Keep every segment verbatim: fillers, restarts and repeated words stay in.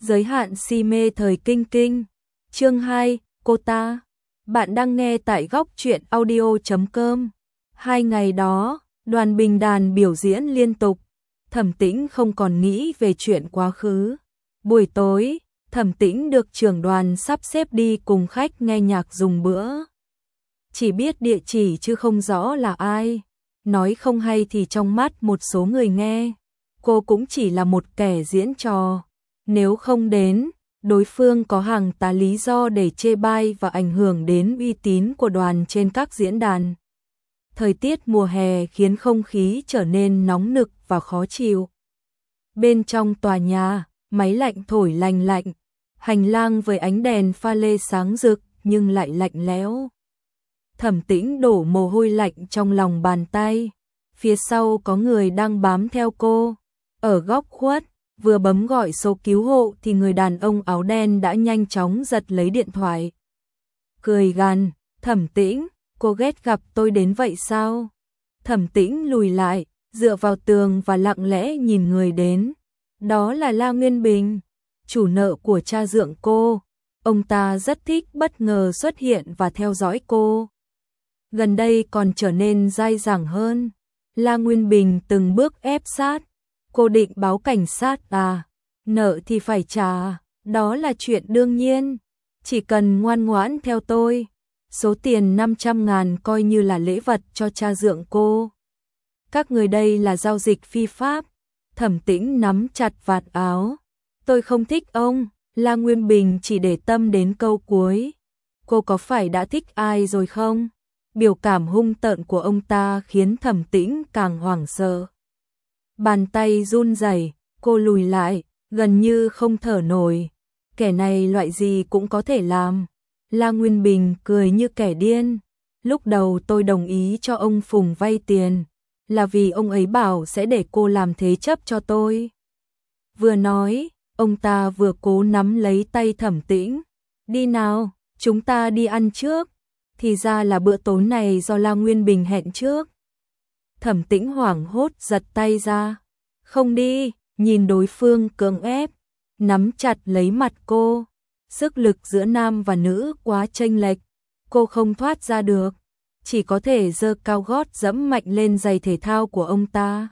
Giới hạn si mê thời kinh kinh. Chương hai, cô ta. Bạn đang nghe tại góc truyện audio chấm com. Hai ngày đó, đoàn bình đàn biểu diễn liên tục. Thẩm Tĩnh không còn nghĩ về chuyện quá khứ. Buổi tối, Thẩm Tĩnh được trưởng đoàn sắp xếp đi cùng khách nghe nhạc dùng bữa. Chỉ biết địa chỉ chứ không rõ là ai. Nói không hay thì trong mắt một số người nghe, cô cũng chỉ là một kẻ diễn trò. Nếu không đến, đối phương có hàng tá lý do để chê bai và ảnh hưởng đến uy tín của đoàn trên các diễn đàn. Thời tiết mùa hè khiến không khí trở nên nóng nực và khó chịu. Bên trong tòa nhà, máy lạnh thổi lành lạnh, hành lang với ánh đèn pha lê sáng rực nhưng lại lạnh lẽo. Thẩm Tĩnh đổ mồ hôi lạnh trong lòng bàn tay. Phía sau có người đang bám theo cô. Ở góc khuất, vừa bấm gọi số cứu hộ thì người đàn ông áo đen đã nhanh chóng giật lấy điện thoại. Cười gằn, Thẩm Tĩnh, cô ghét gặp tôi đến vậy sao? Thẩm Tĩnh lùi lại, dựa vào tường và lặng lẽ nhìn người đến. Đó là La Nguyên Bình, chủ nợ của cha dượng cô. Ông ta rất thích bất ngờ xuất hiện và theo dõi cô. Gần đây còn trở nên dai dẳng hơn. La Nguyên Bình từng bước ép sát. Cô định báo cảnh sát à? Nợ thì phải trả, đó là chuyện đương nhiên. Chỉ cần ngoan ngoãn theo tôi. Số tiền năm trăm ngàn coi như là lễ vật cho cha dượng cô. Các người đây là giao dịch phi pháp. Thẩm Tĩnh nắm chặt vạt áo. Tôi không thích ông. La Nguyên Bình chỉ để tâm đến câu cuối. Cô có phải đã thích ai rồi không? Biểu cảm hung tợn của ông ta khiến Thẩm Tĩnh càng hoảng sợ. Bàn tay run rẩy, cô lùi lại, gần như không thở nổi. Kẻ này loại gì cũng có thể làm. La Nguyên Bình cười như kẻ điên. Lúc đầu tôi đồng ý cho ông Phùng vay tiền, là vì ông ấy bảo sẽ để cô làm thế chấp cho tôi. Vừa nói, ông ta vừa cố nắm lấy tay Thẩm Tĩnh. Đi nào, chúng ta đi ăn trước. Thì ra là bữa tối này do La Nguyên Bình hẹn trước. Thẩm Tĩnh hoảng hốt giật tay ra. Không đi, nhìn đối phương cưỡng ép, nắm chặt lấy mặt cô. Sức lực giữa nam và nữ quá chênh lệch, cô không thoát ra được, chỉ có thể giơ cao gót dẫm mạnh lên giày thể thao của ông ta.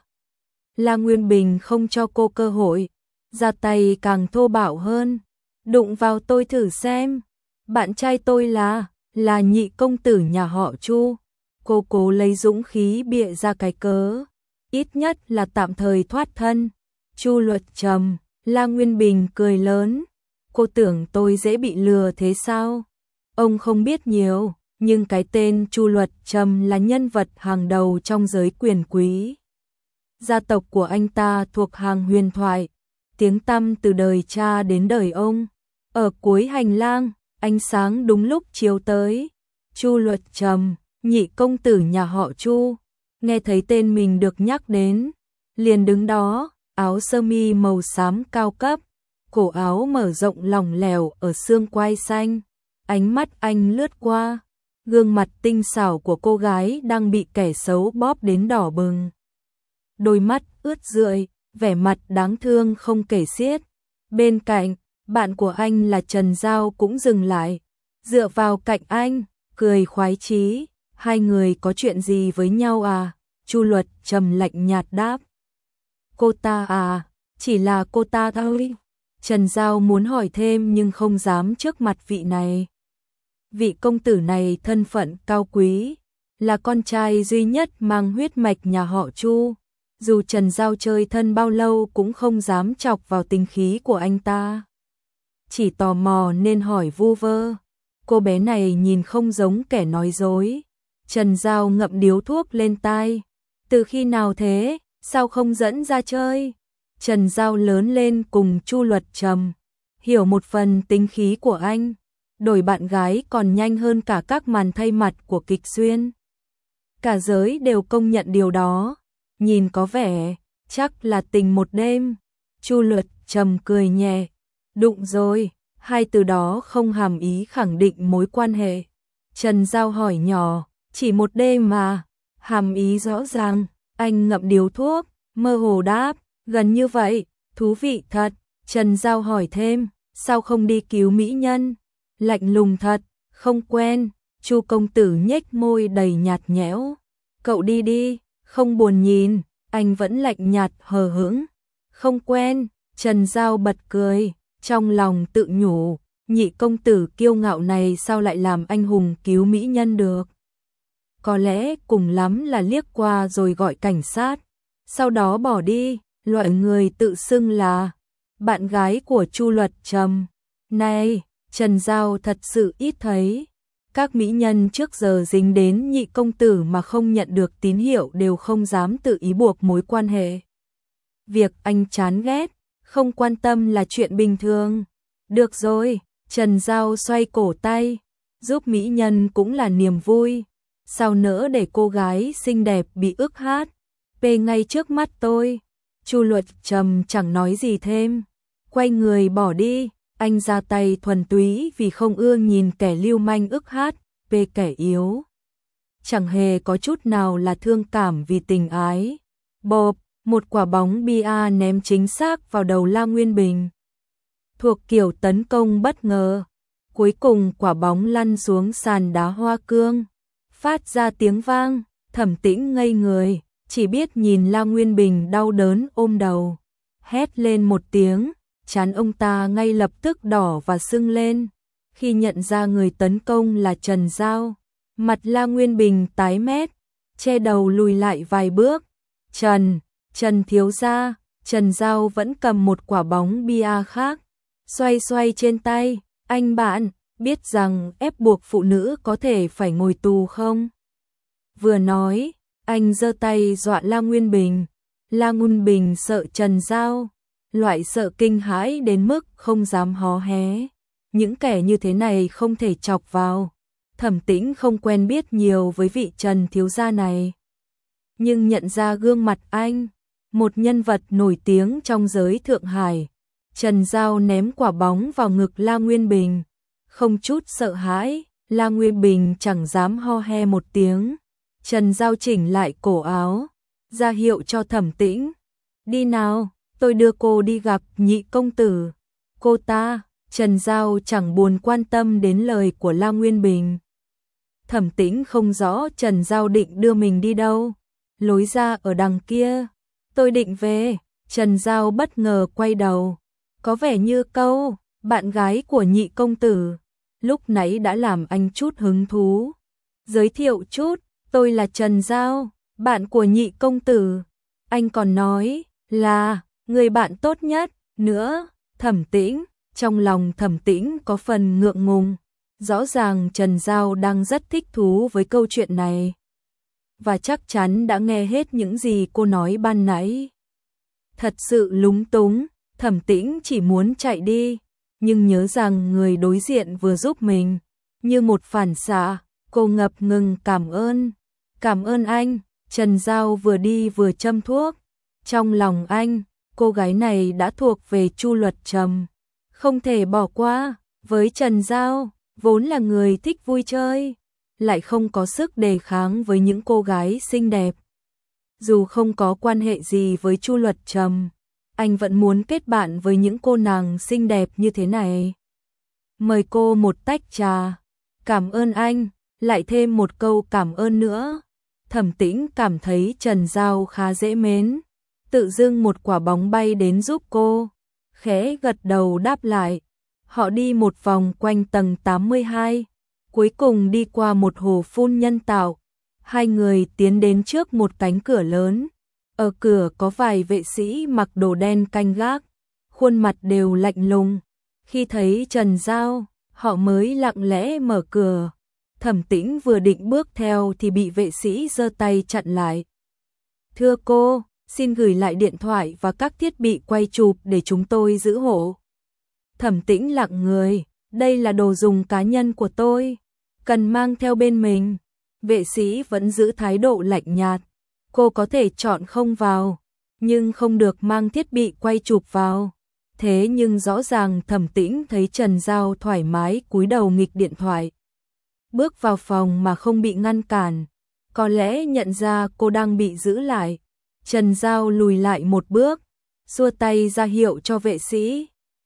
La Nguyên Bình không cho cô cơ hội, ra tay càng thô bạo hơn. Đụng vào tôi thử xem, bạn trai tôi là, là nhị công tử nhà họ Chu. Cô cố lấy dũng khí bịa ra cái cớ, ít nhất là tạm thời thoát thân. Chu Luật Trầm, La Nguyên Bình cười lớn. Cô tưởng tôi dễ bị lừa thế sao? Ông không biết nhiều, nhưng cái tên Chu Luật Trầm là nhân vật hàng đầu trong giới quyền quý. Gia tộc của anh ta thuộc hàng huyền thoại, tiếng tăm từ đời cha đến đời ông. Ở cuối hành lang, ánh sáng đúng lúc chiếu tới. Chu Luật Trầm, nhị công tử nhà họ Chu, nghe thấy tên mình được nhắc đến, liền đứng đó, áo sơ mi màu xám cao cấp, cổ áo mở rộng lỏng lẻo ở xương quai xanh. Ánh mắt anh lướt qua, gương mặt tinh xảo của cô gái đang bị kẻ xấu bóp đến đỏ bừng. Đôi mắt ướt rượi, vẻ mặt đáng thương không kể xiết. Bên cạnh, bạn của anh là Trần Giao cũng dừng lại, dựa vào cạnh anh, cười khoái chí. Hai người có chuyện gì với nhau à? Chu Luật Trầm lạnh nhạt đáp. Cô ta à, chỉ là cô ta thôi. Trần Giao muốn hỏi thêm nhưng không dám trước mặt vị này. Vị công tử này thân phận cao quý, là con trai duy nhất mang huyết mạch nhà họ Chu. Dù Trần Giao chơi thân bao lâu cũng không dám chọc vào tính khí của anh ta. Chỉ tò mò nên hỏi vu vơ. Cô bé này nhìn không giống kẻ nói dối. Trần Giao ngậm điếu thuốc lên tai. Từ khi nào thế, sao không dẫn ra chơi? Trần Giao lớn lên cùng Chu Luật Trầm, hiểu một phần tính khí của anh. Đổi bạn gái còn nhanh hơn cả các màn thay mặt của kịch xuyên. Cả giới đều công nhận điều đó. Nhìn có vẻ, chắc là tình một đêm. Chu Luật Trầm cười nhẹ. Đụng rồi, hai từ đó không hàm ý khẳng định mối quan hệ. Trần Giao hỏi nhỏ, chỉ một đêm mà, hàm ý rõ ràng. Anh ngậm điếu thuốc, mơ hồ đáp, gần như vậy, thú vị thật. Trần Giao hỏi thêm, sao không đi cứu mỹ nhân? Lạnh lùng thật, không quen. Chu công tử nhếch môi đầy nhạt nhẽo. Cậu đi đi, không buồn nhìn. Anh vẫn lạnh nhạt hờ hững. Không quen. Trần Giao bật cười, trong lòng tự nhủ, nhị công tử kiêu ngạo này sao lại làm anh hùng cứu mỹ nhân được. Có lẽ cùng lắm là liếc qua rồi gọi cảnh sát, sau đó bỏ đi. Loại người tự xưng là bạn gái của Chu Luật Trầm này, Trần Giao thật sự ít thấy. Các mỹ nhân trước giờ dính đến nhị công tử mà không nhận được tín hiệu đều không dám tự ý buộc mối quan hệ. Việc anh chán ghét, không quan tâm là chuyện bình thường. Được rồi, Trần Giao xoay cổ tay, giúp mỹ nhân cũng là niềm vui. Sao nỡ để cô gái xinh đẹp bị ức hát, bê ngay trước mắt tôi. Chu Luật Trầm chẳng nói gì thêm, quay người bỏ đi. Anh ra tay thuần túy vì không ưa nhìn kẻ lưu manh ức hát, về kẻ yếu. Chẳng hề có chút nào là thương cảm vì tình ái. Bộp, một quả bóng bia ném chính xác vào đầu La Nguyên Bình. Thuộc kiểu tấn công bất ngờ. Cuối cùng quả bóng lăn xuống sàn đá hoa cương, phát ra tiếng vang. Thẩm Tĩnh ngây người, chỉ biết nhìn La Nguyên Bình đau đớn ôm đầu. Hét lên một tiếng, trán ông ta ngay lập tức đỏ và sưng lên. Khi nhận ra người tấn công là Trần Giao, mặt La Nguyên Bình tái mét, che đầu lùi lại vài bước. Trần, Trần thiếu gia. Trần Giao vẫn cầm một quả bóng bia khác, xoay xoay trên tay. Anh bạn, biết rằng ép buộc phụ nữ có thể phải ngồi tù không? Vừa nói, anh giơ tay dọa La Nguyên Bình. La Nguyên Bình sợ Trần Giao, loại sợ kinh hãi đến mức không dám hó hé. Những kẻ như thế này không thể chọc vào. Thẩm Tĩnh không quen biết nhiều với vị Trần thiếu gia này, nhưng nhận ra gương mặt anh, một nhân vật nổi tiếng trong giới Thượng Hải. Trần Giao ném quả bóng vào ngực La Nguyên Bình, không chút sợ hãi. La Nguyên Bình chẳng dám ho he một tiếng. Trần Giao chỉnh lại cổ áo, ra hiệu cho Thẩm Tĩnh. Đi nào, tôi đưa cô đi gặp nhị công tử. Cô ta, Trần Giao chẳng buồn quan tâm đến lời của La Nguyên Bình. Thẩm Tĩnh không rõ Trần Giao định đưa mình đi đâu. Lối ra ở đằng kia. Tôi định về. Trần Giao bất ngờ quay đầu. Có vẻ như câu, bạn gái của nhị công tử, lúc nãy đã làm anh chút hứng thú. Giới thiệu chút, tôi là Trần Giao, bạn của nhị công tử. Anh còn nói là người bạn tốt nhất nữa. Thẩm Tĩnh, trong lòng Thẩm Tĩnh có phần ngượng ngùng. Rõ ràng Trần Giao đang rất thích thú với câu chuyện này, và chắc chắn đã nghe hết những gì cô nói ban nãy. Thật sự lúng túng, Thẩm Tĩnh chỉ muốn chạy đi, nhưng nhớ rằng người đối diện vừa giúp mình. Như một phản xạ, cô ngập ngừng cảm ơn. Cảm ơn anh. Trần Giao vừa đi vừa châm thuốc. Trong lòng anh, cô gái này đã thuộc về Chu Luật Trầm, không thể bỏ qua. Với Trần Giao, vốn là người thích vui chơi, lại không có sức đề kháng với những cô gái xinh đẹp. Dù không có quan hệ gì với Chu Luật Trầm, anh vẫn muốn kết bạn với những cô nàng xinh đẹp như thế này. Mời cô một tách trà. Cảm ơn anh. Lại thêm một câu cảm ơn nữa. Thẩm Tĩnh cảm thấy Trần Giao khá dễ mến. Tự dưng một quả bóng bay đến giúp cô, khẽ gật đầu đáp lại. Họ đi một vòng quanh tầng tám mươi hai, cuối cùng đi qua một hồ phun nhân tạo. Hai người tiến đến trước một cánh cửa lớn. Ở cửa có vài vệ sĩ mặc đồ đen canh gác, khuôn mặt đều lạnh lùng. Khi thấy Trần Giao, họ mới lặng lẽ mở cửa. Thẩm Tĩnh vừa định bước theo thì bị vệ sĩ giơ tay chặn lại. Thưa cô, xin gửi lại điện thoại và các thiết bị quay chụp để chúng tôi giữ hộ. Thẩm Tĩnh lặng người, đây là đồ dùng cá nhân của tôi, cần mang theo bên mình. Vệ sĩ vẫn giữ thái độ lạnh nhạt. Cô có thể chọn không vào, nhưng không được mang thiết bị quay chụp vào. Thế nhưng rõ ràng Thẩm Tĩnh thấy Trần Giao thoải mái cúi đầu nghịch điện thoại. Bước vào phòng mà không bị ngăn cản, có lẽ nhận ra cô đang bị giữ lại. Trần Giao lùi lại một bước, xua tay ra hiệu cho vệ sĩ.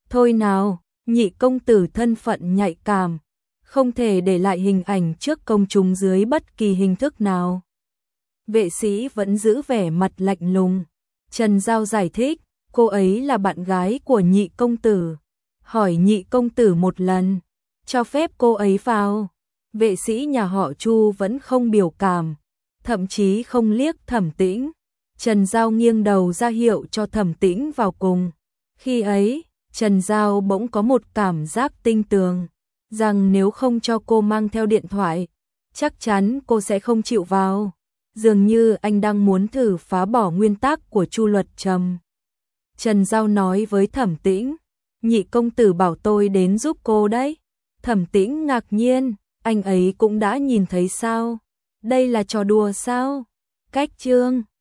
Thôi nào, Nhị công tử thân phận nhạy cảm, không thể để lại hình ảnh trước công chúng dưới bất kỳ hình thức nào. Vệ sĩ vẫn giữ vẻ mặt lạnh lùng. Trần Giao giải thích, cô ấy là bạn gái của Nhị công tử. Hỏi Nhị công tử một lần, cho phép cô ấy vào. Vệ sĩ nhà họ Chu vẫn không biểu cảm, thậm chí không liếc Thẩm Tĩnh. Trần Giao nghiêng đầu ra hiệu cho Thẩm Tĩnh vào cùng. Khi ấy, Trần Giao bỗng có một cảm giác tinh tường, rằng nếu không cho cô mang theo điện thoại, chắc chắn cô sẽ không chịu vào. Dường như anh đang muốn thử phá bỏ nguyên tắc của Chu Luật Trầm. Trần Giao nói với Thẩm Tĩnh, Nhị công tử bảo tôi đến giúp cô đấy. Thẩm Tĩnh ngạc nhiên, anh ấy cũng đã nhìn thấy sao? Đây là trò đùa sao? Cách chương